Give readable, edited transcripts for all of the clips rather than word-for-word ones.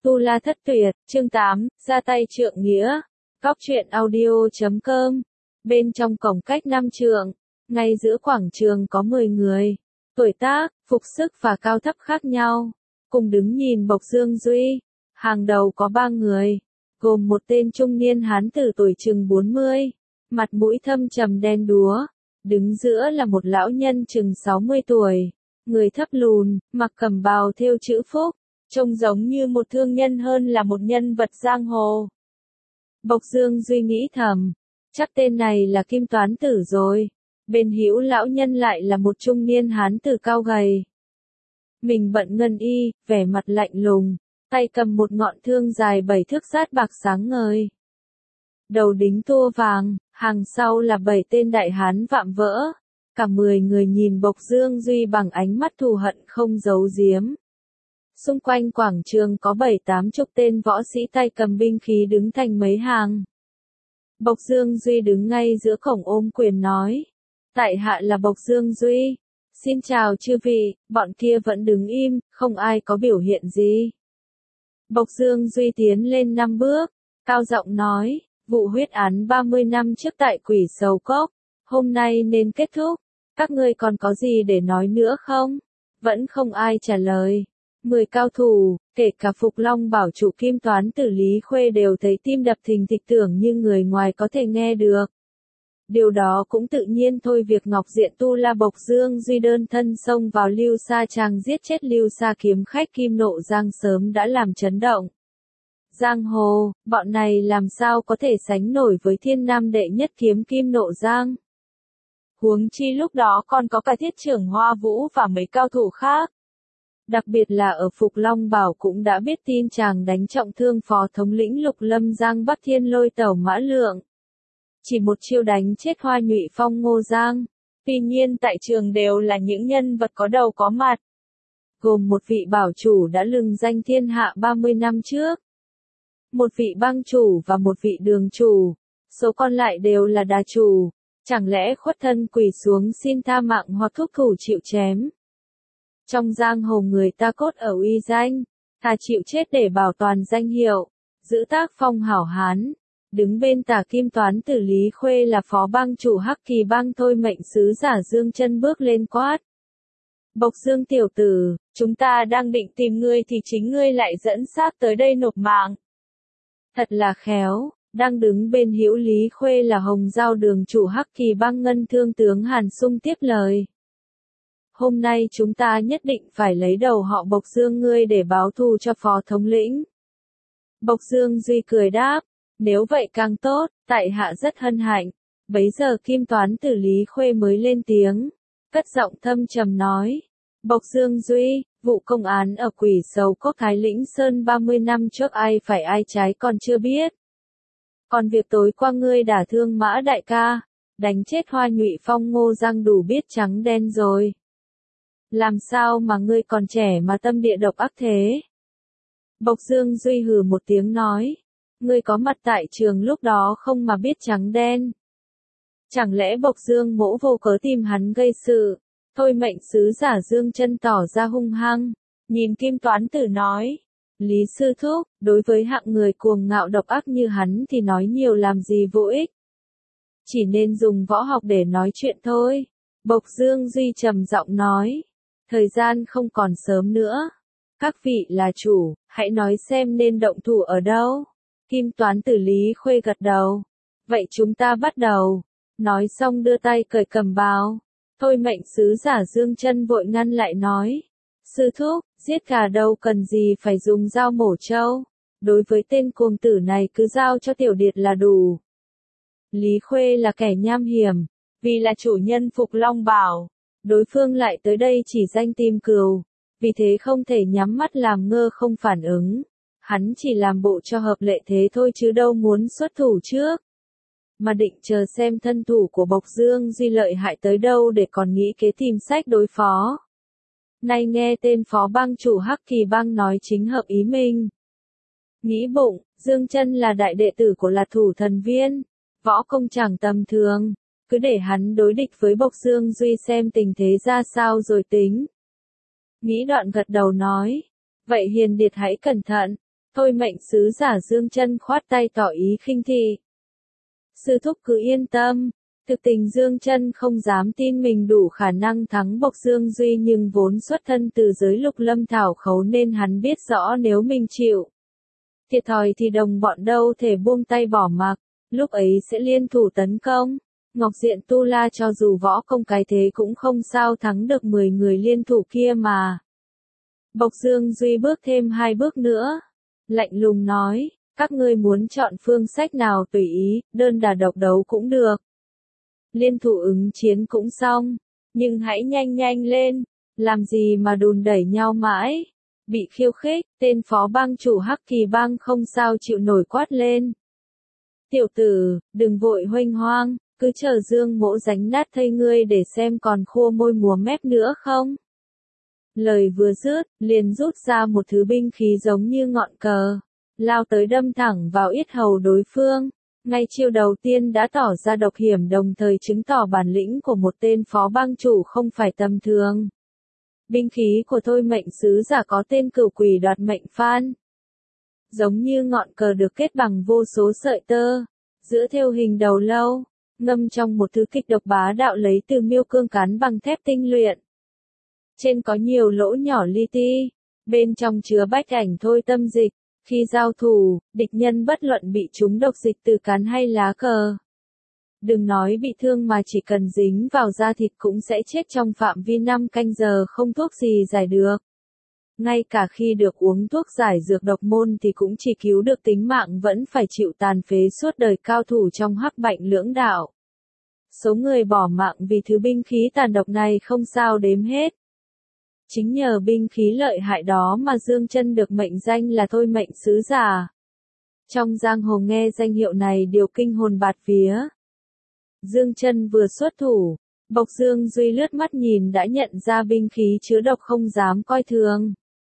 Tu La Thất Tuyệt, chương 8, ra tay trượng nghĩa. Góc truyện audio.com. Bên trong cổng cách 5 trượng, ngay giữa quảng trường có 10 người, tuổi tác, phục sức và cao thấp khác nhau, cùng đứng nhìn Bộc Dương Duy. Hàng đầu có 3 người, gồm một tên trung niên hán tử tuổi chừng 40, mặt mũi thâm trầm đen đúa, đứng giữa là một lão nhân chừng 60 tuổi, người thấp lùn, mặc cẩm bào thêu chữ phúc, trông giống như một thương nhân hơn là một nhân vật giang hồ. Bộc Dương Duy nghĩ thầm, chắc tên này là Kim Toán Tử rồi. Bên hữu lão nhân lại là một trung niên hán tử cao gầy. Mình bận ngân y, vẻ mặt lạnh lùng, tay cầm một ngọn thương dài 7 thước sắt bạc sáng ngời. Đầu đính tua vàng, hàng sau là 7 tên đại hán vạm vỡ. Cả 10 người nhìn Bộc Dương Duy bằng ánh mắt thù hận không giấu giếm. Xung quanh quảng trường có 7-80 tên võ sĩ tay cầm binh khí đứng thành mấy hàng. Bộc Dương Duy đứng ngay giữa cổng ôm quyền nói. Tại hạ là Bộc Dương Duy. Xin chào chư vị, bọn kia vẫn đứng im, không ai có biểu hiện gì. Bộc Dương Duy tiến lên 5 bước, cao giọng nói, vụ huyết án 30 năm trước tại Quỷ Sầu Cốc, hôm nay nên kết thúc, các ngươi còn có gì để nói nữa không? Vẫn không ai trả lời. 10 cao thủ, kể cả Phục Long bảo chủ Kim Toán Tử Lý Khuê đều thấy tim đập thình thịch tưởng như người ngoài có thể nghe được. Điều đó cũng tự nhiên thôi, việc Ngọc Diện Tu La Bộc Dương Duy đơn thân xông vào Lưu Sa Trang giết chết Lưu Sa kiếm khách Kim Nộ Giang sớm đã làm chấn động giang hồ, bọn này làm sao có thể sánh nổi với thiên nam đệ nhất kiếm Kim Nộ Giang. Huống chi lúc đó còn có cả Thiết Trưởng Hoa Vũ và mấy cao thủ khác. Đặc biệt là ở Phục Long Bảo cũng đã biết tin chàng đánh trọng thương phó thống lĩnh Lục Lâm Giang Bắc Thiên Lôi Tẩu Mã Lượng. Chỉ một chiêu đánh chết Hoa Nhụy Phong Ngô Giang. Tuy nhiên tại trường đều là những nhân vật có đầu có mặt. Gồm một vị bảo chủ đã lừng danh thiên hạ 30 năm trước. Một vị bang chủ và một vị đường chủ. Số còn lại đều là đà chủ. Chẳng lẽ khuất thân quỳ xuống xin tha mạng hoặc thúc thủ chịu chém? Trong giang hồ người ta cốt ở uy danh, thà chịu chết để bảo toàn danh hiệu, giữ tác phong hảo hán. Đứng bên tả Kim Toán Tử Lý Khuê là phó bang chủ Hắc Kỳ Bang Thôi Mệnh sứ giả Dương Chân bước lên quát. Bộc Dương tiểu tử, chúng ta đang định tìm ngươi thì chính ngươi lại dẫn xác tới đây nộp mạng. Thật là khéo. Đang đứng bên hữu Lý Khuê là Hồng Giao đường chủ Hắc Kỳ Bang Ngân Thương tướng Hàn Sung tiếp lời. Hôm nay chúng ta nhất định phải lấy đầu họ Bộc Dương ngươi để báo thù cho phó thống lĩnh. Bộc Dương Duy cười đáp, nếu vậy càng tốt, tại hạ rất hân hạnh. Bấy giờ Kim Toán Tử Lý Khuê mới lên tiếng, cất giọng thâm trầm nói. Bộc Dương Duy, vụ công án ở Quỷ Sầu Cốc Thái Lĩnh Sơn 30 năm trước ai phải ai trái còn chưa biết. Còn việc tối qua ngươi đả thương Mã đại ca, đánh chết Hoa Nhụy Phong Ngô Giang đủ biết trắng đen rồi. Làm sao mà ngươi còn trẻ mà tâm địa độc ác thế? Bộc Dương Duy hừ một tiếng nói, ngươi có mặt tại trường lúc đó không mà biết trắng đen. Chẳng lẽ Bộc Dương Mỗ vô cớ tìm hắn gây sự? Thôi Mệnh sứ giả Dương Chân tỏ ra hung hăng, nhìn Kim Toán Tử nói. Lý sư thúc, đối với hạng người cuồng ngạo độc ác như hắn thì nói nhiều làm gì vô ích. Chỉ nên dùng võ học để nói chuyện thôi. Bộc Dương Duy trầm giọng nói. Thời gian không còn sớm nữa. Các vị là chủ, hãy nói xem nên động thủ ở đâu. Kim Toán Tử Lý Khuê gật đầu. Vậy chúng ta bắt đầu. Nói xong đưa tay cởi cẩm bào. Thôi Mệnh sứ giả Dương Chân vội ngăn lại nói. Sư thúc, giết gà đâu cần gì phải dùng dao mổ trâu. Đối với tên cuồng tử này cứ giao cho tiểu điệt là đủ. Lý Khuê là kẻ nham hiểm. Vì là chủ nhân Phục Long Bảo. Đối phương lại tới đây chỉ danh tìm cừu. Vì thế không thể nhắm mắt làm ngơ không phản ứng. Hắn chỉ làm bộ cho hợp lệ thế thôi chứ đâu muốn xuất thủ trước. Mà định chờ xem thân thủ của Bộc Dương Duy lợi hại tới đâu để còn nghĩ kế tìm sách đối phó. Nay nghe tên phó bang chủ Hắc Kỳ Bang nói chính hợp ý mình. Nghĩ bụng, Dương Chân là đại đệ tử của Lạt Thủ Thần Viên. Võ công chẳng tầm thường. Cứ để hắn đối địch với Bộc Dương Duy xem tình thế ra sao rồi tính. Nghĩ đoạn gật đầu nói. Vậy hiền điệt hãy cẩn thận. Thôi mệnh sứ giả Dương Chân khoát tay tỏ ý khinh thị. Sư thúc cứ yên tâm. Thực tình Dương Chân không dám tin mình đủ khả năng thắng Bộc Dương Duy, nhưng vốn xuất thân từ giới Lục Lâm Thảo Khấu nên hắn biết rõ nếu mình chịu thiệt thòi thì đồng bọn đâu thể buông tay bỏ mặc, lúc ấy sẽ liên thủ tấn công. Ngọc Diện Tu La cho dù võ công cái thế cũng không sao thắng được 10 người liên thủ kia mà. Bộc Dương Duy bước thêm 2 bước nữa, lạnh lùng nói, các ngươi muốn chọn phương sách nào tùy ý, đơn đả độc đấu cũng được. Liên thủ ứng chiến cũng xong, nhưng hãy nhanh nhanh lên, làm gì mà đùn đẩy nhau mãi. Bị khiêu khích, tên phó bang chủ Hắc Kỳ Bang không sao chịu nổi quát lên. Tiểu tử, đừng vội huênh hoang, cứ chờ Dương Mỗ đánh nát thây ngươi để xem còn khua môi múa mép nữa không. Lời vừa dứt, liền rút ra một thứ binh khí giống như ngọn cờ, lao tới đâm thẳng vào yết hầu đối phương. Ngay chiêu đầu tiên đã tỏ ra độc hiểm, đồng thời chứng tỏ bản lĩnh của một tên phó bang chủ không phải tầm thường. Binh khí của Thôi mệnh sứ giả có tên Cửu Quỷ Đoạt Mệnh Phan. Giống như ngọn cờ được kết bằng vô số sợi tơ, giữa thêu hình đầu lâu, ngâm trong một thứ kịch độc bá đạo lấy từ miêu cương cán bằng thép tinh luyện. Trên có nhiều lỗ nhỏ li ti, bên trong chứa bách ảnh thôi tâm dịch. Khi giao thủ, địch nhân bất luận bị trúng độc dịch từ cán hay lá cờ. Đừng nói bị thương mà chỉ cần dính vào da thịt cũng sẽ chết trong phạm vi 5 canh giờ, không thuốc gì giải được. Ngay cả khi được uống thuốc giải dược độc môn thì cũng chỉ cứu được tính mạng, vẫn phải chịu tàn phế suốt đời. Cao thủ trong Hắc Bạch lưỡng đạo, số người bỏ mạng vì thứ binh khí tàn độc này không sao đếm hết. Chính nhờ binh khí lợi hại đó mà Dương Chân được mệnh danh là Thôi mệnh sứ giả. Trong giang hồ nghe danh hiệu này đều kinh hồn bạt vía. Dương Chân vừa xuất thủ, Bộc Dương Duy lướt mắt nhìn đã nhận ra binh khí chứa độc, không dám coi thường.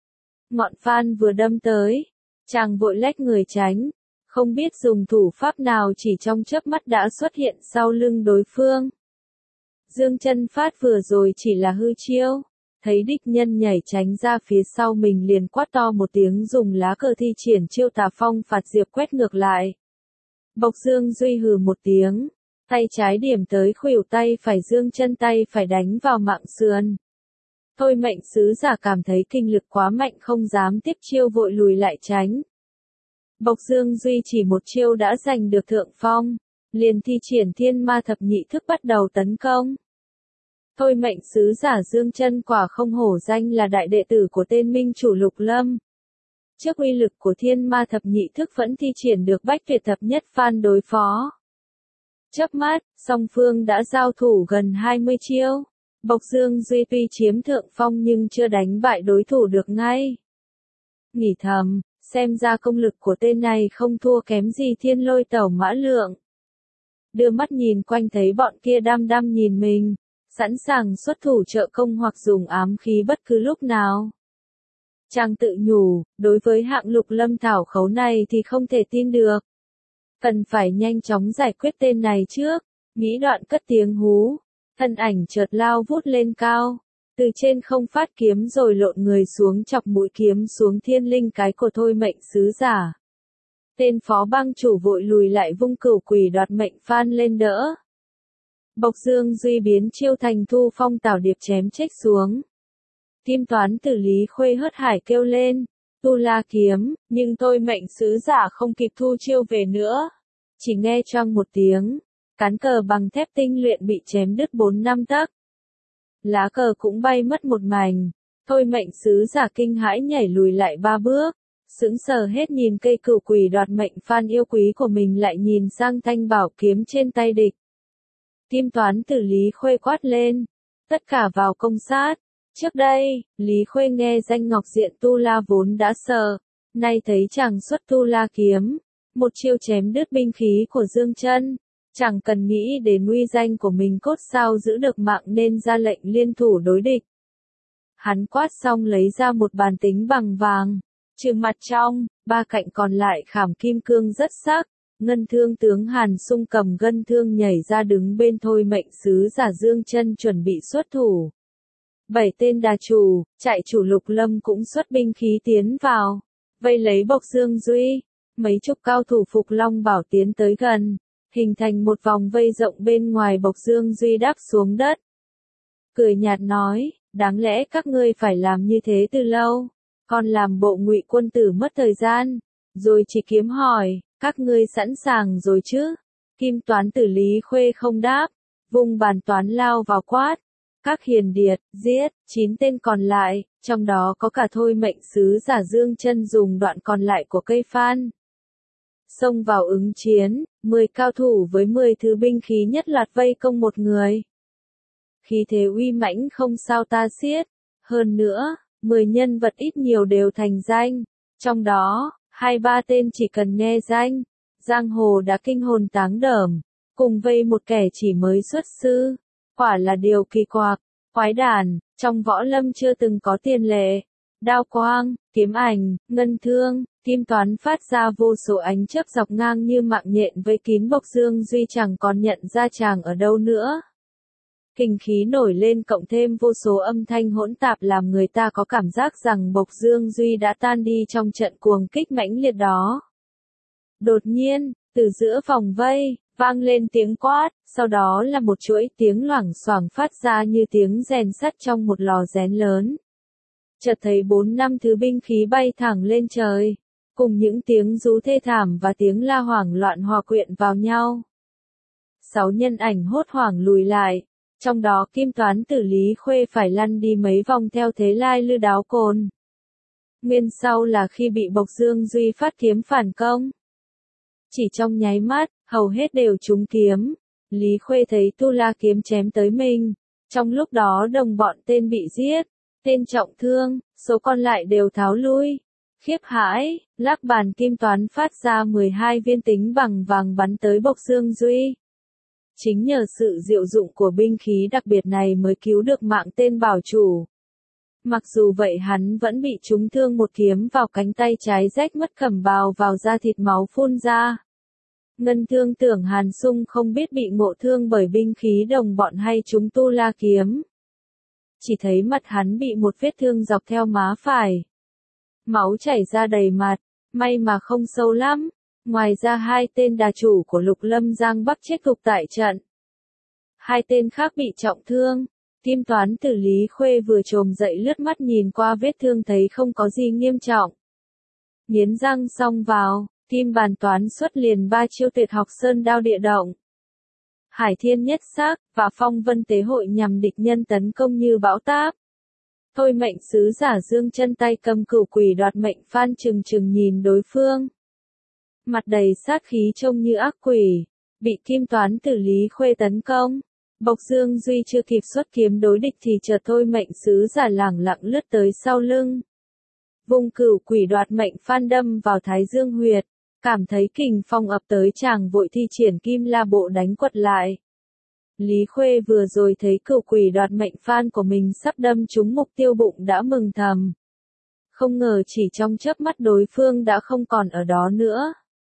Ngọn phan vừa đâm tới, chàng vội lách người tránh, không biết dùng thủ pháp nào chỉ trong chớp mắt đã xuất hiện sau lưng đối phương. Dương Chân phát vừa rồi chỉ là hư chiêu. Thấy địch nhân nhảy tránh ra phía sau mình liền quát to một tiếng, dùng lá cờ thi triển chiêu Tà Phong Phạt Diệp quét ngược lại. Bộc Dương Duy hừ một tiếng, tay trái điểm tới khuỷu tay phải Dương Chân, tay phải đánh vào mạng sườn. Thôi mệnh sứ giả cảm thấy kinh lực quá mạnh không dám tiếp chiêu, vội lùi lại tránh. Bộc Dương Duy chỉ một chiêu đã giành được thượng phong, liền thi triển Thiên Ma Thập Nhị Thức bắt đầu tấn công. Thôi mệnh sứ giả Dương Chân quả không hổ danh là đại đệ tử của tên minh chủ Lục Lâm. Trước uy lực của Thiên Ma Thập Nhị Thức vẫn thi triển được Bách Tuyệt Thập Nhất Phan đối phó. Chớp mắt, song phương đã giao thủ gần 20 chiêu. Bộc Dương Duy tuy chiếm thượng phong nhưng chưa đánh bại đối thủ được ngay. Nghĩ thầm, xem ra công lực của tên này không thua kém gì Thiên Lôi Tẩu Mã Lượng. Đưa mắt nhìn quanh thấy bọn kia đăm đăm nhìn mình, sẵn sàng xuất thủ trợ công hoặc dùng ám khí bất cứ lúc nào. Chàng tự nhủ, đối với hạng Lục Lâm Thảo Khấu này thì không thể tin được. Cần phải nhanh chóng giải quyết tên này trước. Nghĩ đoạn cất tiếng hú, thân ảnh chợt lao vút lên cao, từ trên không phát kiếm rồi lộn người xuống chọc mũi kiếm xuống thiên linh cái của Thôi mệnh sứ giả. Tên phó bang chủ vội lùi lại vung Cửu Quỷ Đoạt Mệnh Phan lên đỡ. Bộc Dương Duy biến chiêu thành Thu Phong Tảo Điệp chém chết xuống. Kim Toán Tử Lý Khuê hớt hải kêu lên, Tu La kiếm, nhưng Thôi mệnh sứ giả không kịp thu chiêu về nữa. Chỉ nghe choang một tiếng, cán cờ bằng thép tinh luyện bị chém đứt 4-5 tấc. Lá cờ cũng bay mất một mảnh. Thôi mệnh sứ giả kinh hãi nhảy lùi lại 3 bước, sững sờ hết nhìn cây Cửu Quỷ Đoạt Mệnh Phan yêu quý của mình, lại nhìn sang thanh bảo kiếm trên tay địch. Kim Toán Tử Lý Khuê quát lên, tất cả vào công sát. Trước đây, Lý Khuê nghe danh Ngọc Diện Tu La vốn đã sợ, nay thấy chàng xuất Tu La kiếm, một chiêu chém đứt binh khí của Dương Chân, chẳng cần nghĩ đến uy danh của mình cốt sao giữ được mạng nên ra lệnh liên thủ đối địch. Hắn quát xong lấy ra một bàn tính bằng vàng, trừ mặt trong, 3 cạnh còn lại khảm kim cương rất sắc. Ngân Thương tướng Hàn Sung cầm ngân thương nhảy ra đứng bên Thôi mệnh sứ giả Dương Chân chuẩn bị xuất thủ. 7 tên đà chủ, trại chủ Lục Lâm cũng xuất binh khí tiến vào. vây lấy Bộc Dương Duy. Mấy chục cao thủ Phục Long Bảo tiến tới gần, hình thành một vòng vây rộng bên ngoài Bộc Dương Duy đáp xuống đất. Cười nhạt nói, đáng lẽ các ngươi phải làm như thế từ lâu, còn làm bộ Ngụy quân tử mất thời gian. Rồi chỉ kiếm hỏi, các ngươi sẵn sàng rồi chứ? Kim Toán Tử Lý Khuê không đáp, vung bàn toán lao vào quát. Các hiền điệt, giết, 9 tên còn lại, trong đó có cả Thôi Mệnh Sứ Giả Dương Chân dùng đoạn còn lại của cây phan. Xông vào ứng chiến, 10 cao thủ với 10 thứ binh khí nhất loạt vây công một người. Khí thế uy mãnh không sao ta xiết. Hơn nữa, 10 nhân vật ít nhiều đều thành danh. Trong đó, 2-3 tên chỉ cần nghe danh, giang hồ đã kinh hồn táng đờm, cùng vây một kẻ chỉ mới xuất sư. Quả là điều kỳ quặc, quái đản, trong võ lâm chưa từng có tiền lệ. Đao quang, kiếm ảnh, ngân thương, Kim Toán phát ra vô số ánh chớp dọc ngang như mạng nhện với kín Bộc Dương Duy chẳng còn nhận ra chàng ở đâu nữa. Kinh khí nổi lên cộng thêm vô số âm thanh hỗn tạp làm người ta có cảm giác rằng Bộc Dương Duy đã tan đi trong trận cuồng kích mãnh liệt đó. Đột nhiên, từ giữa vòng vây, vang lên tiếng quát, sau đó là một chuỗi tiếng loảng xoảng phát ra như tiếng rèn sắt trong một lò rèn lớn. Chợt thấy 4-5 thứ binh khí bay thẳng lên trời, cùng những tiếng rú thê thảm và tiếng la hoảng loạn hòa quyện vào nhau. 6 nhân ảnh hốt hoảng lùi lại, trong đó Kim Toán Tử Lý Khuê phải lăn đi mấy vòng theo thế lai lư đáo cồn. Nguyên sau là khi bị Bộc Dương Duy phát kiếm phản công. Chỉ trong nháy mắt, hầu hết đều trúng kiếm. Lý Khuê thấy tu la kiếm chém tới mình. Trong lúc đó đồng bọn tên bị giết, tên trọng thương, số còn lại đều tháo lui. Khiếp hãi, lắc bàn Kim Toán phát ra 12 viên tính bằng vàng bắn tới Bộc Dương Duy. Chính nhờ sự diệu dụng của binh khí đặc biệt này mới cứu được mạng tên bảo chủ. Mặc dù vậy hắn vẫn bị trúng thương một kiếm vào cánh tay trái rách mất cẩm bào vào da thịt máu phun ra. Ngân Thương tưởng Hàn Sung không biết bị ngộ thương bởi binh khí đồng bọn hay trúng tu la kiếm. Chỉ thấy mặt hắn bị một vết thương dọc theo má phải. Máu chảy ra đầy mặt, may mà không sâu lắm. Ngoài ra 2 tên đà chủ của Lục Lâm Giang Bắc chết gục tại trận. 2 tên khác bị trọng thương. Kim Toán Tử Lý Khuê vừa trồm dậy lướt mắt nhìn qua vết thương thấy không có gì nghiêm trọng. Nghiến răng xông vào, Kim Bàn Toán xuất liền 3 chiêu tuyệt học sơn đao địa động. Hải Thiên Nhất Sắc và Phong Vân Tế Hội nhằm địch nhân tấn công như bão táp. Thôi Mệnh Sứ Giả Dương Chân tay cầm cửu quỷ đoạt mệnh phan trừng trừng nhìn đối phương. Mặt đầy sát khí trông như ác quỷ, bị Kim Toán Tử Lý Khuê tấn công. Bộc Dương Duy chưa kịp xuất kiếm đối địch thì chợt Thôi Mệnh Sứ Giả lẳng lặng lướt tới sau lưng. Vùng cửu quỷ đoạt mệnh phan đâm vào thái dương huyệt, cảm thấy kình phong ập tới chàng vội thi triển Kim La Bộ đánh quật lại. Lý Khuê vừa rồi thấy cửu quỷ đoạt mệnh phan của mình sắp đâm trúng mục tiêu bụng đã mừng thầm. Không ngờ chỉ trong chớp mắt đối phương đã không còn ở đó nữa,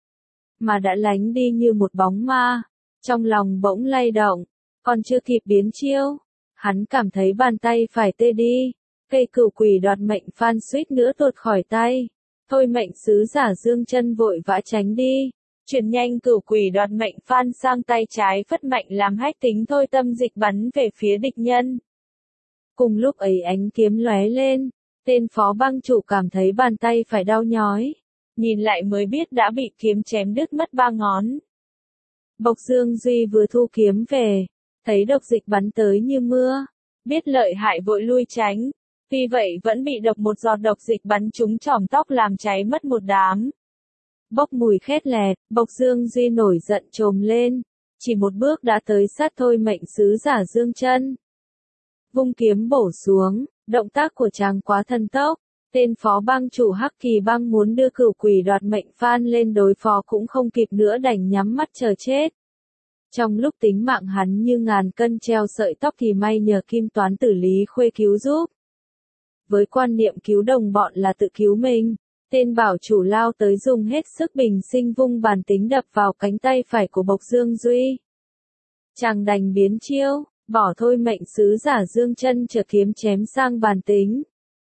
mà đã lánh đi như một bóng ma. Trong lòng bỗng lay động, còn chưa kịp biến chiêu, hắn cảm thấy bàn tay phải tê đi, cây cửu quỷ đoạt mệnh phan suýt nữa tuột khỏi tay. Thôi Mệnh Sứ Giả Dương Chân vội vã tránh đi, chuyển nhanh cửu quỷ đoạt mệnh phan sang tay trái phất mạnh làm hách tính thôi tâm dịch bắn về phía địch nhân. Cùng lúc ấy ánh kiếm lóe lên, tên phó bang chủ cảm thấy bàn tay phải đau nhói, nhìn lại mới biết đã bị kiếm chém đứt mất 3 ngón. Bộc Dương Duy vừa thu kiếm về, thấy độc dịch bắn tới như mưa, biết lợi hại vội lui tránh, tuy vậy vẫn bị độc một giọt độc dịch bắn trúng chòm tóc làm cháy mất một đám. Bốc mùi khét lẹt, Bộc Dương Duy nổi giận trồm lên, chỉ một bước đã tới sát Thôi Mệnh Sứ Giả Dương Chân. Vung kiếm bổ xuống, động tác của chàng quá thần tốc, tên phó bang chủ Hắc Kỳ Bang muốn đưa cửu quỷ đoạt mệnh phan lên đối phó cũng không kịp nữa đành nhắm mắt chờ chết. Trong lúc tính mạng hắn như ngàn cân treo sợi tóc thì may nhờ Kim Toán Tử Lý Khuê cứu giúp. Với quan niệm cứu đồng bọn là tự cứu mình, tên bảo chủ lao tới dùng hết sức bình sinh vung bàn tính đập vào cánh tay phải của Bộc Dương Duy. Chàng đành biến chiêu, bỏ Thôi Mệnh Sứ Giả Dương Chân trở kiếm chém sang bàn tính.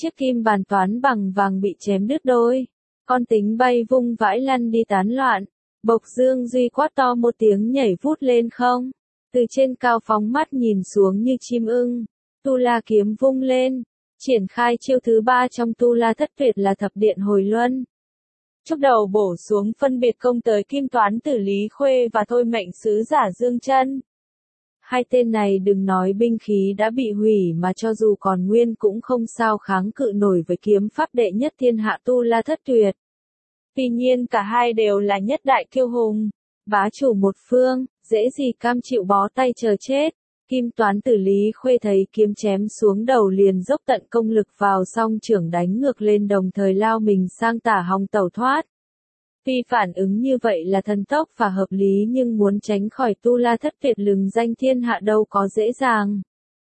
chiếc kim bàn toán bằng vàng bị chém đứt đôi. Con tính bay vung vãi lăn đi tán loạn. Bộc Dương Duy quát to một tiếng nhảy vút lên không. Từ trên cao phóng mắt nhìn xuống như chim ưng. Tu La kiếm vung lên. Triển khai chiêu thứ 3 trong Tu La thất tuyệt là thập điện hồi luân. Chúc đầu bổ xuống phân biệt công tới kim toán tử Lý Khuê và thôi mệnh sứ giả Dương Chân. Hai tên này đừng nói binh khí đã bị hủy mà cho dù còn nguyên cũng không sao kháng cự nổi với kiếm pháp đệ nhất thiên hạ Tu La thất tuyệt. Tuy nhiên cả hai đều là nhất đại kiêu hùng, bá chủ một phương, dễ gì cam chịu bó tay chờ chết. Kim toán tử Lý Khuê thấy kiếm chém xuống đầu liền dốc tận công lực vào song trưởng đánh ngược lên đồng thời lao mình sang tả hòng tẩu thoát. Tuy phản ứng như vậy là thần tốc và hợp lý nhưng muốn tránh khỏi Tu La thất tuyệt lừng danh thiên hạ đâu có dễ dàng.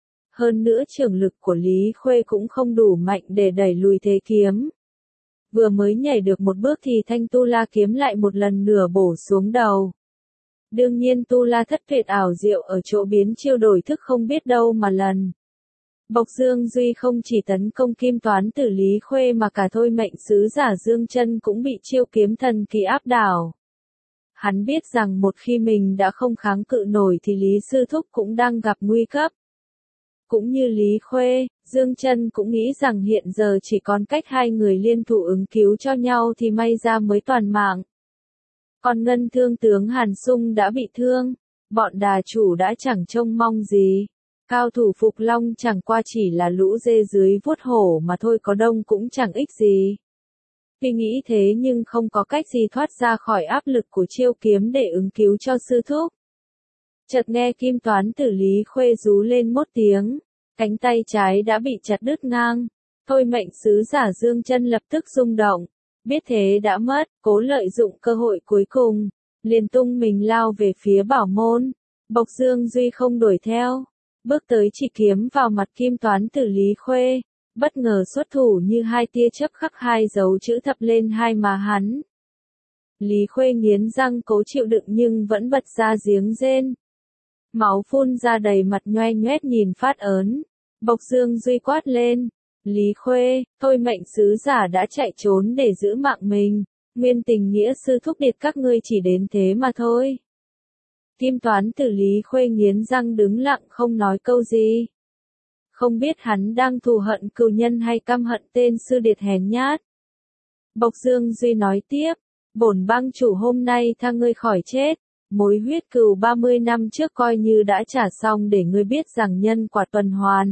Hơn nữa trưởng lực của Lý Khuê cũng không đủ mạnh để đẩy lùi thế kiếm. Vừa mới nhảy được một bước thì thanh Tu La kiếm lại một lần nữa bổ xuống đầu. Đương nhiên Tu La thất tuyệt ảo diệu ở chỗ biến chiêu đổi thức không biết đâu mà lần. Bộc Dương Duy không chỉ tấn công kim toán tử Lý Khuê mà cả thôi mệnh sứ giả Dương Chân cũng bị chiêu kiếm thần kỳ áp đảo. Hắn biết rằng một khi mình đã không kháng cự nổi thì Lý Sư Thúc cũng đang gặp nguy cấp. Cũng như Lý Khuê, Dương Chân cũng nghĩ rằng hiện giờ chỉ còn cách hai người liên thủ ứng cứu cho nhau thì may ra mới toàn mạng. Còn Ngân Thương tướng Hàn Sung đã bị thương, bọn đà chủ đã chẳng trông mong gì. Cao thủ Phục Long chẳng qua chỉ là lũ dê dưới vuốt hổ mà thôi có đông cũng chẳng ích gì. Tuy nghĩ thế nhưng không có cách gì thoát ra khỏi áp lực của chiêu kiếm để ứng cứu cho sư thúc. Chợt nghe kim toán tử Lý Khuê rú lên một tiếng, cánh tay trái đã bị chặt đứt ngang. Thôi mệnh sứ giả Dương Chân lập tức rung động, biết thế đã mất, cố lợi dụng cơ hội cuối cùng, liền tung mình lao về phía bảo môn. Bộc Dương Duy không đuổi theo, bước tới chỉ kiếm vào mặt kim toán tử Lý Khuê, bất ngờ xuất thủ như hai tia chớp khắc hai dấu chữ thập lên hai má hắn. Lý Khuê nghiến răng cố chịu đựng nhưng vẫn bật ra giếng rên. Máu phun ra đầy mặt nhoe nhoét nhìn phát ớn. Bộc Dương Duy quát lên. Lý Khuê, thôi mệnh sứ giả đã chạy trốn để giữ mạng mình. Nguyên tình nghĩa sư thúc điệt các ngươi chỉ đến thế mà thôi. Kim toán tử Lý Khuê nghiến răng đứng lặng không nói câu gì. Không biết hắn đang thù hận cừu nhân hay căm hận tên sư điệt hèn nhát. Bộc Dương Duy nói tiếp. Bổn bang chủ hôm nay tha ngươi khỏi chết. Mối huyết cừu 30 năm trước coi như đã trả xong để ngươi biết rằng nhân quả tuần hoàn.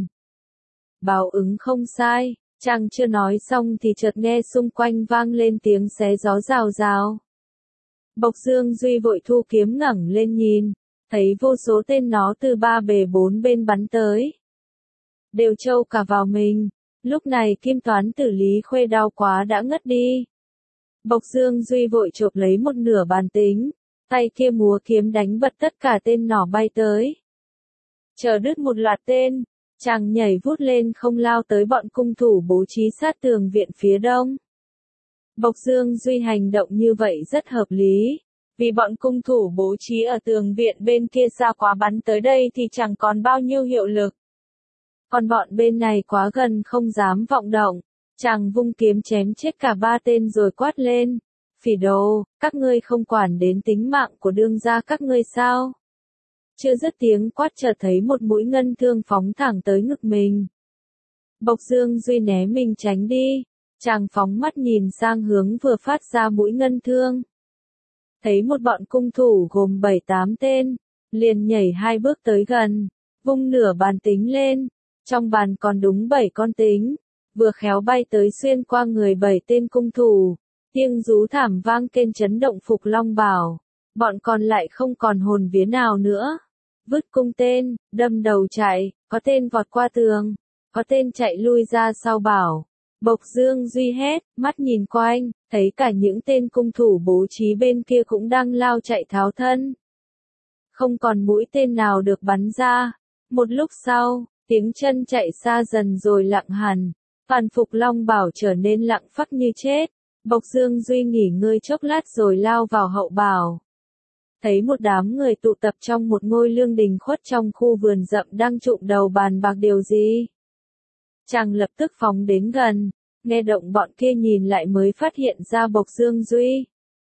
Báo ứng không sai, chàng chưa nói xong thì chợt nghe xung quanh vang lên tiếng xé gió rào rào. Bộc Dương Duy vội thu kiếm ngẩng lên nhìn, thấy vô số tên nó từ ba bề bốn bên bắn tới. Đều trâu cả vào mình, lúc này kim toán tử Lý Khuê đau quá đã ngất đi. Bộc Dương Duy vội chộp lấy một nửa bàn tính, tay kia múa kiếm đánh bật tất cả tên nỏ bay tới. Chờ đứt một loạt tên, chàng nhảy vút lên không lao tới bọn cung thủ bố trí sát tường viện phía đông. Bộc Dương Duy hành động như vậy rất hợp lý, vì bọn cung thủ bố trí ở tường viện bên kia xa quá bắn tới đây thì chẳng còn bao nhiêu hiệu lực. Còn bọn bên này quá gần không dám vọng động, chàng vung kiếm chém chết cả ba tên rồi quát lên. Phỉ đồ, các ngươi không quản đến tính mạng của đương gia các ngươi sao? Chưa dứt tiếng quát chợt thấy một mũi ngân thương phóng thẳng tới ngực mình. Bộc Dương Duy né mình tránh đi, chàng phóng mắt nhìn sang hướng vừa phát ra mũi ngân thương. Thấy một bọn cung thủ gồm 7-8 tên, liền nhảy hai bước tới gần, vung nửa bàn tính lên, trong bàn còn đúng 7 con tính, vừa khéo bay tới xuyên qua người 7 tên cung thủ. Tiếng rú thảm vang kên chấn động Phục Long Bảo, bọn còn lại không còn hồn vía nào nữa. Vứt cung tên, đâm đầu chạy, có tên vọt qua tường, có tên chạy lui ra sau bảo. Bộc Dương Duy hét, mắt nhìn quanh, thấy cả những tên cung thủ bố trí bên kia cũng đang lao chạy tháo thân. Không còn mũi tên nào được bắn ra. Một lúc sau, tiếng chân chạy xa dần rồi lặng hẳn, toàn Phục Long Bảo trở nên lặng phắc như chết. Bộc Dương Duy nghỉ ngơi chốc lát rồi lao vào hậu bảo. Thấy một đám người tụ tập trong một ngôi lương đình khuất trong khu vườn rậm đang trụm đầu bàn bạc điều gì. chàng lập tức phóng đến gần, nghe động bọn kia nhìn lại mới phát hiện ra Bộc Dương Duy.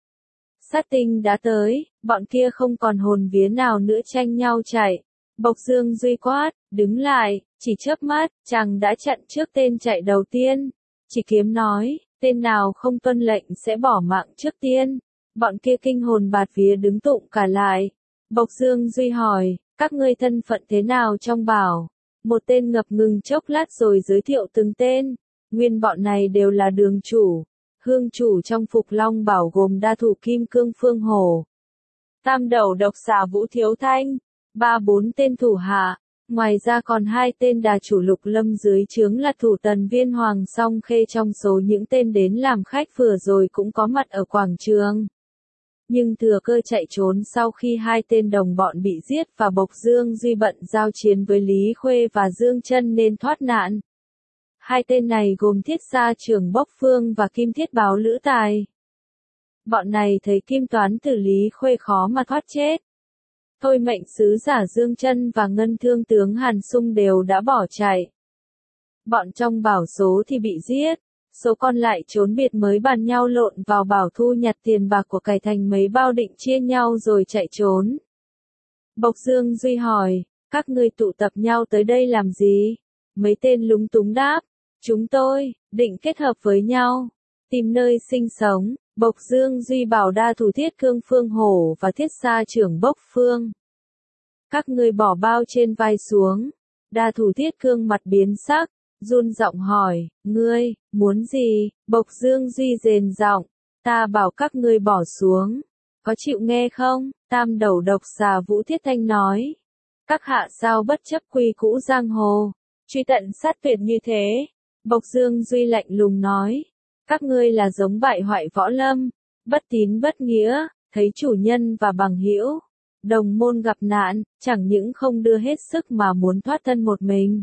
Sát tinh đã tới, bọn kia không còn hồn vía nào nữa tranh nhau chạy. Bộc Dương Duy quát, đứng lại, chỉ chớp mắt, chàng đã chặn trước tên chạy đầu tiên. Chỉ kiếm nói, tên nào không tuân lệnh sẽ bỏ mạng trước tiên. Bọn kia kinh hồn bạt vía đứng tụng cả lại. Bộc Dương Duy hỏi, các ngươi thân phận thế nào trong bảo? Một tên ngập ngừng chốc lát rồi giới thiệu từng tên. Nguyên bọn này đều là đường chủ, hương chủ trong Phục Long Bảo gồm đa thủ Kim Cương Phương Hổ, tam đầu độc xà Vũ Thiếu Thanh, 3-4 tên thủ hạ, ngoài ra còn 2 tên đà chủ Lục Lâm dưới trướng là thủ tần Viên Hoàng Song Khê trong số những tên đến làm khách vừa rồi cũng có mặt ở quảng trường. Nhưng thừa cơ chạy trốn sau khi 2 tên đồng bọn bị giết và Bộc Dương Duy bận giao chiến với Lý Khuê và Dương Chân nên thoát nạn. 2 tên này gồm Thiết Sa Trưởng Bốc Phương và Kim Thiết Báo Lữ Tài. Bọn này thấy Kim Toán Tử Lý Khuê khó mà thoát chết. Thôi mệnh sứ giả Dương Chân và Ngân Thương tướng Hàn Sung đều đã bỏ chạy. Bọn trong bảo số thì bị giết, số còn lại trốn biệt mới bàn nhau lộn vào bảo thu nhặt tiền bạc của cải thành mấy bao định chia nhau rồi chạy trốn. Bộc Dương Duy hỏi, các ngươi tụ tập nhau tới đây làm gì? Mấy tên lúng túng đáp, chúng tôi định kết hợp với nhau, tìm nơi sinh sống. Bộc Dương Duy bảo đa thủ Thiết Cương Phương Hổ và Thiết Sa Trưởng Bốc Phương, các ngươi bỏ bao trên vai xuống. Đa thủ Thiết Cương mặt biến sắc, run giọng hỏi, ngươi muốn gì? Bộc Dương Duy rền giọng, ta bảo các ngươi bỏ xuống, có chịu nghe không? Tam đầu độc xà Vũ Thiết Thanh nói, các hạ sao bất chấp quy cũ giang hồ, truy tận sát tuyệt như thế? Bộc Dương Duy lạnh lùng nói, các ngươi là giống bại hoại võ lâm, bất tín bất nghĩa, thấy chủ nhân và bằng hữu, đồng môn gặp nạn, chẳng những không đưa hết sức mà muốn thoát thân một mình.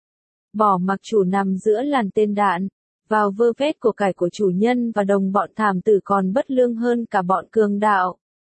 Bỏ mặc chủ nằm giữa làn tên đạn, vào vơ vét của cải của chủ nhân và đồng bọn thảm tử còn bất lương hơn cả bọn cường đạo.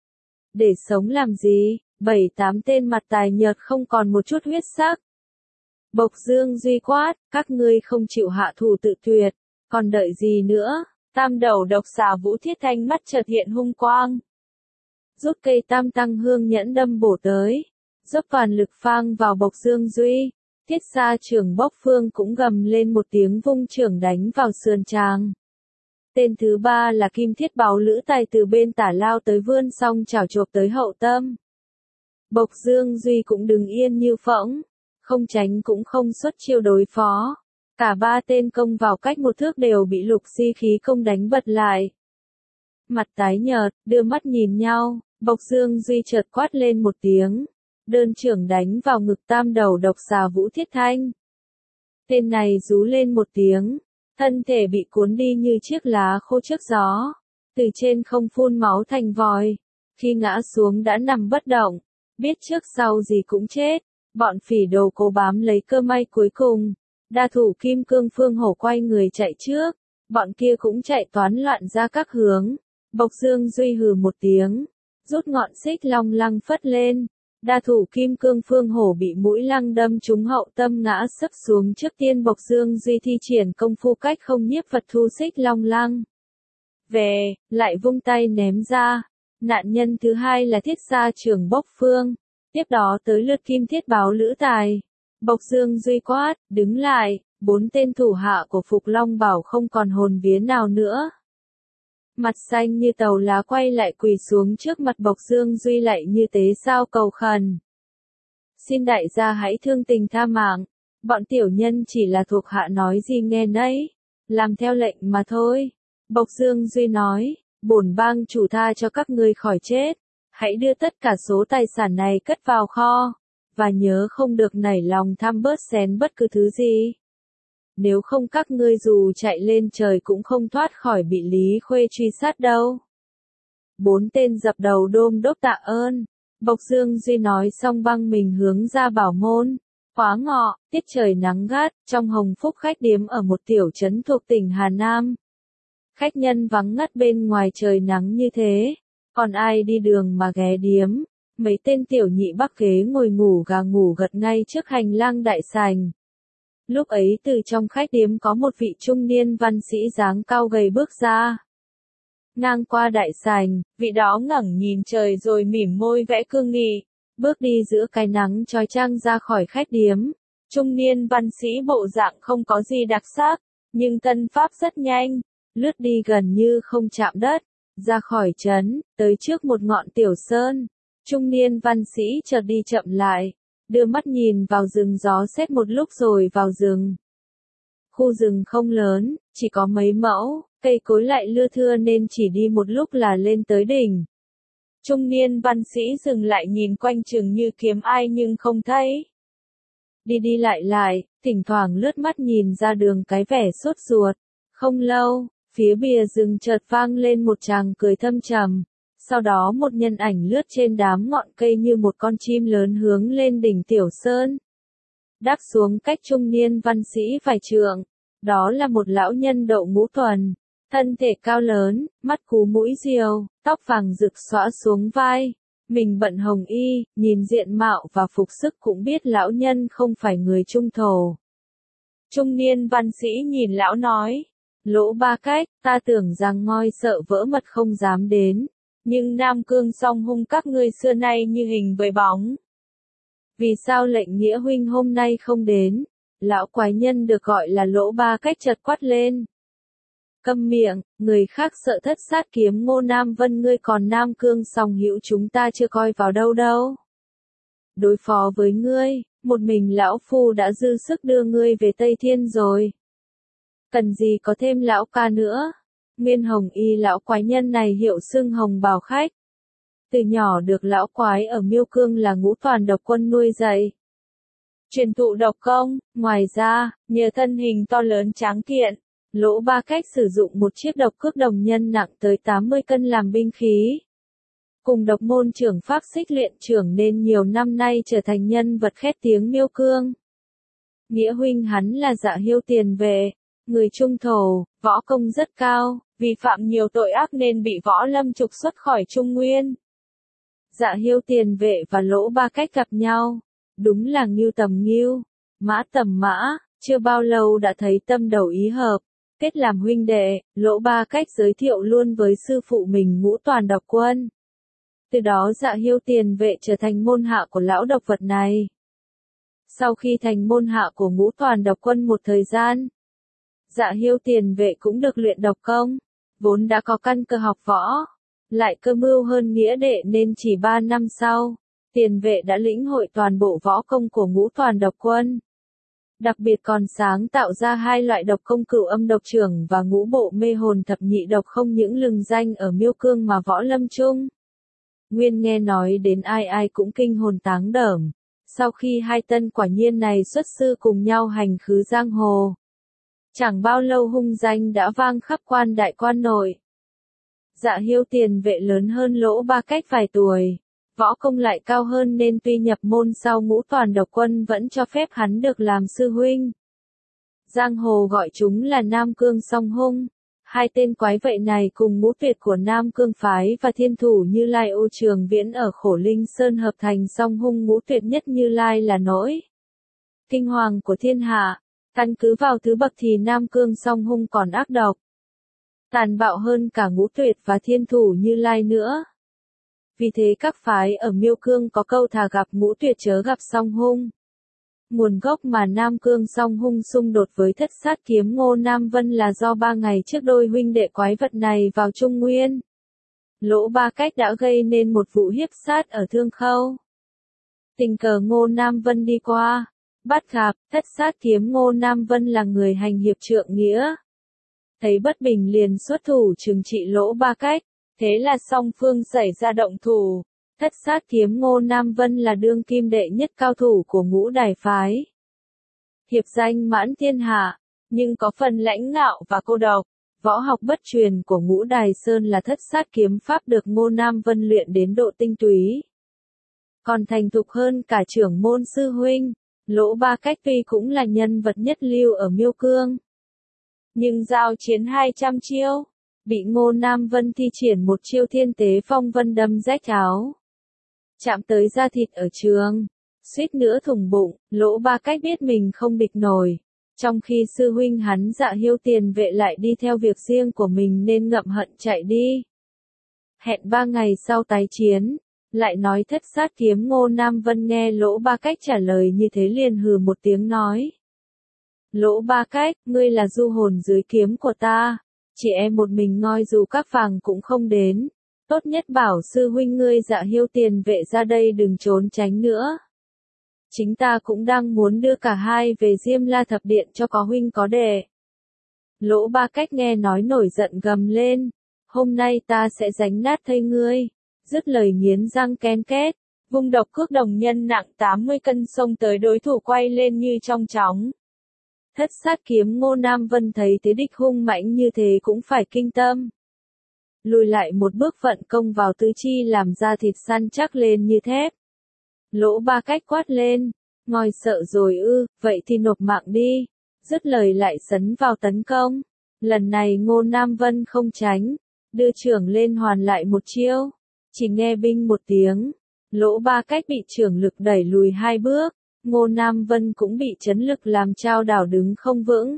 Để sống làm gì? 7-8 tên mặt tài nhợt không còn một chút huyết sắc. Bộc Dương Duy quát, các ngươi không chịu hạ thủ tự tuyệt, còn đợi gì nữa? Tam đầu độc xà Vũ Thiết Thanh mắt chợt hiện hung quang, rút cây tam tăng hương nhẫn đâm bổ tới, dốc toàn lực phang vào Bộc Dương Duy. Thiết Sa Trưởng Bốc Phương cũng gầm lên một tiếng vung trưởng đánh vào sườn tràng. Tên thứ 3 là Kim Thiết Báo Lữ Tài từ bên tả lao tới vươn song chảo chộp tới hậu tâm. Bộc Dương Duy cũng đứng yên như phỗng, không tránh cũng không xuất chiêu đối phó. Cả 3 tên công vào cách một thước đều bị Lục Si khí công đánh bật lại. Mặt tái nhợt, đưa mắt nhìn nhau, Bộc Dương Duy chợt quát lên một tiếng, đơn trưởng đánh vào ngực tam đầu độc xà Vũ Thiết Thanh. Tên này rú lên một tiếng, thân thể bị cuốn đi như chiếc lá khô trước gió, từ trên không phun máu thành vòi, khi ngã xuống đã nằm bất động, biết trước sau gì cũng chết. Bọn phỉ đồ cố bám lấy cơ may cuối cùng, đa thủ Kim Cương Phương Hổ quay người chạy trước, bọn kia cũng chạy toán loạn ra các hướng. Bộc Dương Duy hừ một tiếng, rút ngọn xích long lăng phất lên, đa thủ Kim Cương Phương Hổ bị mũi lăng đâm trúng hậu tâm ngã sấp xuống trước tiên. Bộc Dương Duy thi triển công phu cách không nhiếp vật thu xích long lăng về, lại vung tay ném ra. Nạn nhân thứ 2 là Thiết Sa Trưởng Bốc Phương, tiếp đó tới lượt Kim Thiết Báo Lữ Tài. Bộc Dương Duy quát, đứng lại. 4 tên thủ hạ của Phục Long Bảo không còn hồn vía nào nữa, mặt xanh như tàu lá quay lại quỳ xuống trước mặt Bộc Dương Duy lạy như tế sao cầu khẩn. Xin đại gia hãy thương tình tha mạng, bọn tiểu nhân chỉ là thuộc hạ nói gì nghe nấy, làm theo lệnh mà thôi. Bộc Dương Duy nói, bổn bang chủ tha cho các ngươi khỏi chết, hãy đưa tất cả số tài sản này cất vào kho, và nhớ không được nảy lòng tham bớt xén bất cứ thứ gì. Nếu không các ngươi dù chạy lên trời cũng không thoát khỏi bị Lý Khuê truy sát đâu. 4 tên dập đầu đôm đốp tạ ơn. Bộc Dương Duy nói xong băng mình hướng ra bảo môn. Khóa ngọ, tiết trời nắng gắt, trong Hồng Phúc khách điếm ở một tiểu trấn thuộc tỉnh Hà Nam. Khách nhân vắng ngắt bên ngoài trời nắng như thế, còn ai đi đường mà ghé điếm. Mấy tên tiểu nhị bắc ghế ngồi ngủ gà ngủ gật ngay trước hành lang đại sảnh. Lúc ấy từ trong khách điếm có một vị trung niên văn sĩ dáng cao gầy bước ra. Ngang qua đại sảnh, vị đó ngẩng nhìn trời rồi mỉm môi vẽ cương nghị, bước đi giữa cái nắng chói chang ra khỏi khách điếm. Trung niên văn sĩ bộ dạng không có gì đặc sắc, nhưng thân pháp rất nhanh, lướt đi gần như không chạm đất, ra khỏi trấn, tới trước một ngọn tiểu sơn. Trung niên văn sĩ chợt đi chậm lại, đưa mắt nhìn vào rừng gió xét một lúc rồi vào rừng. Khu rừng không lớn, chỉ có mấy mẫu, cây cối lại lưa thưa nên chỉ đi một lúc là lên tới đỉnh. Trung niên văn sĩ dừng lại nhìn quanh chừng như kiếm ai nhưng không thấy. Đi đi lại, thỉnh thoảng lướt mắt nhìn ra đường cái vẻ sốt ruột. Không lâu, phía bìa rừng chợt vang lên một tràng cười thâm trầm. Sau đó một nhân ảnh lướt trên đám ngọn cây như một con chim lớn hướng lên đỉnh tiểu sơn. Đáp xuống cách trung niên văn sĩ vài trượng. Đó là một lão nhân độ ngũ tuần. Thân thể cao lớn, mắt cú mũi diều, tóc vàng rực xõa xuống vai. Mình bận hồng y, nhìn diện mạo và phục sức cũng biết lão nhân không phải người Trung Thổ. Trung niên văn sĩ nhìn lão nói, Lỗ Ba Cách, ta tưởng rằng ngôi sợ vỡ mật không dám đến, nhưng Nam Cương Song Hung các ngươi xưa nay như hình với bóng. Vì sao lệnh nghĩa huynh hôm nay không đến? Lão quái nhân được gọi là Lỗ Ba Cách chợt quát lên. Câm miệng, người khác sợ thất sát kiếm Ngô Nam Vân ngươi còn Nam Cương Song Hữu chúng ta chưa coi vào đâu đâu. Đối phó với ngươi, một mình lão phu đã dư sức đưa ngươi về Tây Thiên rồi. Cần gì có thêm lão ca nữa. Nguyên Hồng Y lão quái nhân này hiệu xưng Hồng Bào Khách. Từ nhỏ được lão quái ở Miêu Cương là Ngũ Toàn độc quân nuôi dạy. Truyền thụ độc công, ngoài ra, nhờ thân hình to lớn tráng kiện, Lỗ Ba Cách sử dụng một chiếc độc cước đồng nhân nặng tới 80 cân làm binh khí. Cùng độc môn trưởng pháp Xích Luyện trưởng nên nhiều năm nay trở thành nhân vật khét tiếng Miêu Cương. Nghĩa huynh hắn là Dạ Hiêu Tiền Vệ, người Trung Thổ, võ công rất cao, vi phạm nhiều tội ác nên bị Võ Lâm trục xuất khỏi Trung Nguyên. Dạ Hiêu Tiền Vệ và Lỗ Ba Cách gặp nhau, đúng là ngưu tầm ngưu, mã tầm mã, chưa bao lâu đã thấy tâm đầu ý hợp. Kết làm huynh đệ, Lỗ Ba Cách giới thiệu luôn với sư phụ mình Ngũ Toàn độc quân. Từ đó Dạ Hiêu Tiền Vệ trở thành môn hạ của lão độc vật này. Sau khi thành môn hạ của Ngũ Toàn độc quân một thời gian, Dạ Hiêu Tiền Vệ cũng được luyện độc công, vốn đã có căn cơ học võ, lại cơ mưu hơn nghĩa đệ nên chỉ 3 năm sau, Tiền Vệ đã lĩnh hội toàn bộ võ công của Ngũ Toàn độc quân. Đặc biệt còn sáng tạo ra 2 loại độc công Cửu Âm độc trưởng và Ngũ Bộ Mê Hồn Thập Nhị độc không những lừng danh ở Miêu Cương mà Võ Lâm chung. Nguyên nghe nói đến ai ai cũng kinh hồn táng đởm. Sau khi 2 tân quả nhiên này xuất sư cùng nhau hành khứ giang hồ, chẳng bao lâu hung danh đã vang khắp quan đại quan nội. Dạ Hiêu Tiền Vệ lớn hơn Lỗ Ba Cách vài tuổi, võ công lại cao hơn nên tuy nhập môn sau Ngũ Toàn độc quân vẫn cho phép hắn được làm sư huynh. Giang hồ gọi chúng là Nam Cương Song Hung. 2 tên quái vậy này cùng ngũ tuyệt của Nam Cương phái và thiên thủ Như Lai Ô Trường Viễn ở Khổ Linh Sơn hợp thành Song Hung ngũ tuyệt nhất Như Lai là nỗi kinh hoàng của thiên hạ. Căn cứ vào thứ bậc thì Nam Cương Song Hung còn ác độc, tàn bạo hơn cả ngũ tuyệt và thiên thủ Như Lai nữa. Vì thế các phái ở Miêu Cương có câu thà gặp ngũ tuyệt chớ gặp Song Hung. Nguồn gốc mà Nam Cương Song Hung xung đột với thất sát kiếm Ngô Nam Vân là do 3 ngày trước đôi huynh đệ quái vật này vào Trung Nguyên. Lỗ Ba Cách đã gây nên một vụ hiếp sát ở Thương Khâu. Tình cờ Ngô Nam Vân đi qua, bắt gặp, thất sát kiếm Ngô Nam Vân là người hành hiệp trượng nghĩa. Thấy bất bình liền xuất thủ trừng trị Lỗ Ba Cách, thế là song phương xảy ra động thủ. Thất sát kiếm Ngô Nam Vân là đương kim đệ nhất cao thủ của Ngũ Đài phái. Hiệp danh mãn thiên hạ, nhưng có phần lãnh ngạo và cô độc. Võ học bất truyền của Ngũ Đài Sơn là thất sát kiếm pháp được Ngô Nam Vân luyện đến độ tinh túy. Còn thành thục hơn cả trưởng môn sư huynh, Lỗ Ba Cách tuy cũng là nhân vật nhất lưu ở Miêu Cương. Nhưng giao chiến 200 chiêu, bị Ngô Nam Vân thi triển một chiêu Thiên Tế Phong Vân đâm rách áo. Chạm tới da thịt ở trường, suýt nữa thủng bụng, Lỗ Ba Cách biết mình không địch nổi, Trong khi sư huynh hắn Dạ Hiêu Tiền Vệ lại đi theo việc riêng của mình nên ngậm hận chạy đi. Hẹn 3 ngày sau tái chiến, lại nói Thất Sát Kiếm. Ngô Nam Vân nghe Lỗ Ba Cách trả lời như thế liền hừ một tiếng nói. Lỗ Ba Cách, ngươi là du hồn dưới kiếm của ta, chỉ em một mình ngoi dù các vàng cũng không đến, tốt nhất bảo sư huynh ngươi Dạ Hiêu Tiền Vệ ra đây đừng trốn tránh nữa. Chính ta cũng đang muốn đưa cả hai về Diêm La Thập Điện cho có huynh có đệ. Lỗ Ba Cách nghe nói nổi giận gầm lên, hôm nay ta sẽ đánh nát thây ngươi. Dứt lời nghiến răng ken két, vung độc cước đồng nhân nặng 80 cân xông tới đối thủ quay lên như trong chóng. Thất Sát Kiếm. Ngô Nam Vân thấy thế địch hung mãnh như thế cũng phải kinh tâm. Lùi lại một bước vận công vào tứ chi làm ra thịt săn chắc lên như thép. Lỗ Ba Cách quát lên, ngòi sợ rồi ư, vậy thì nộp mạng đi. Dứt lời lại sấn vào tấn công. Lần này Ngô Nam Vân không tránh, đưa chưởng lên hoàn lại một chiêu. Chỉ nghe binh một tiếng, Lỗ Ba Cách bị chưởng lực đẩy lùi 2 bước, Ngô Nam Vân cũng bị chấn lực làm chao đảo đứng không vững.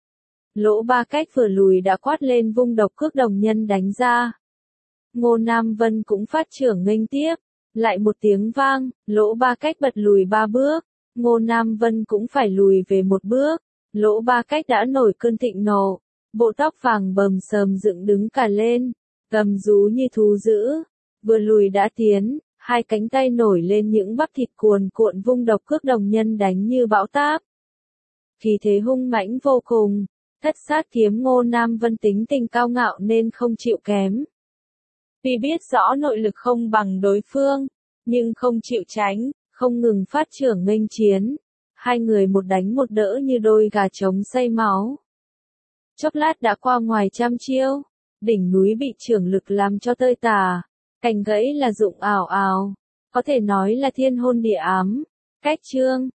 Lỗ Ba Cách vừa lùi đã quát lên vung độc cước đồng nhân đánh ra. Ngô Nam Vân cũng phát chưởng nghênh tiếp, lại một tiếng vang, Lỗ Ba Cách bật lùi 3 bước, Ngô Nam Vân cũng phải lùi về 1 bước. Lỗ Ba Cách đã nổi cơn thịnh nộ, bộ tóc vàng bầm sờm dựng đứng cả lên, gầm rú như thú dữ, vừa lùi đã tiến, 2 cánh tay nổi lên những bắp thịt cuồn cuộn vung độc cước đồng nhân đánh như bão táp. Khí thế hung mãnh vô cùng, Thất Sát Kiếm. Ngô Nam Vân tính tình cao ngạo nên không chịu kém. Vì biết rõ nội lực không bằng đối phương, nhưng không chịu tránh, không ngừng phát chưởng nghênh chiến. 2 người một đánh một đỡ như đôi gà trống say máu. Chốc lát đã qua ngoài trăm chiêu, đỉnh núi bị chưởng lực làm cho tơi tả, cành gãy là rụng ào ào, có thể nói là thiên hôn địa ám. Cách chương